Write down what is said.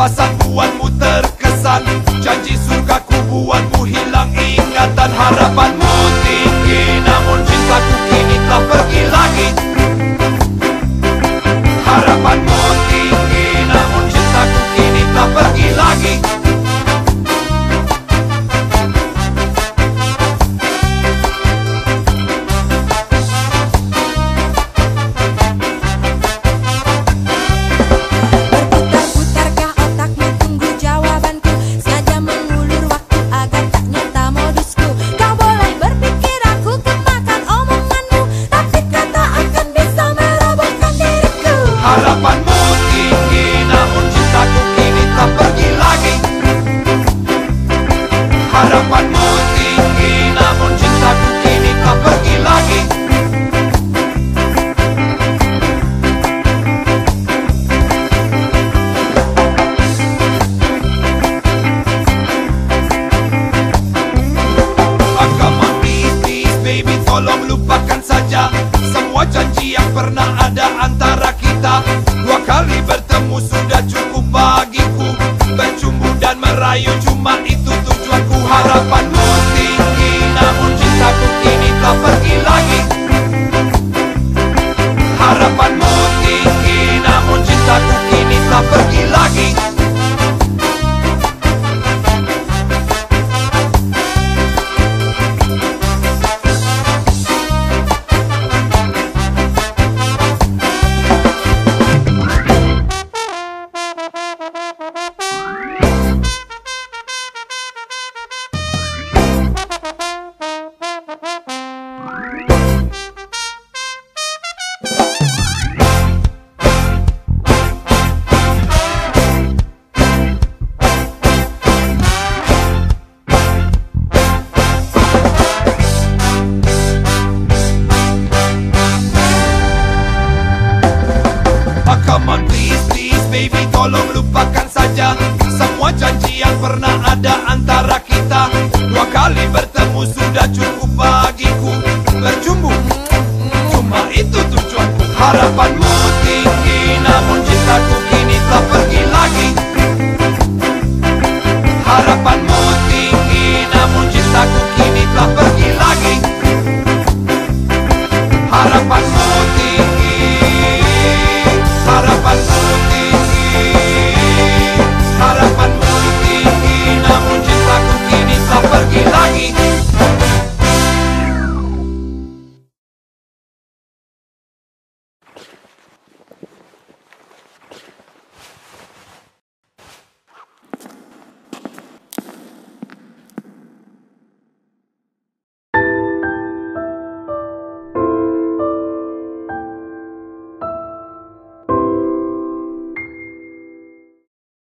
pasang buatmu terkesan. Janji surgaku buatmu hilang ingatan. Harapanmu tinggi namun cintaku kini telah pergi lagi. Harapanmu tinggi namun cintaku kini telah pergi lagi. Harapanmu tinggi namun cintaku kini tak pergi lagi. Harapanmu tinggi namun cintaku kini tak pergi lagi. Come on please, please baby, tolong lupakan saja semua janji yang pernah ada antara kita. Dua kali bertemu sudah cukup bagiku. Bercumbu dan merayu cuma itu tujuanku. Harapanmu tinggi namun cintaku kini telah pergi lagi. Harapanmu tinggi namun cintaku kini telah pergi lagi. Come on please, please baby, tolong lupakan saja semua janji yang pernah ada antara kita. Dua kali bertemu sudah cukup bagiku. Bercumbu, cuma itu tujuanku. Harapanmu tinggi namun cintaku kini telah pergi.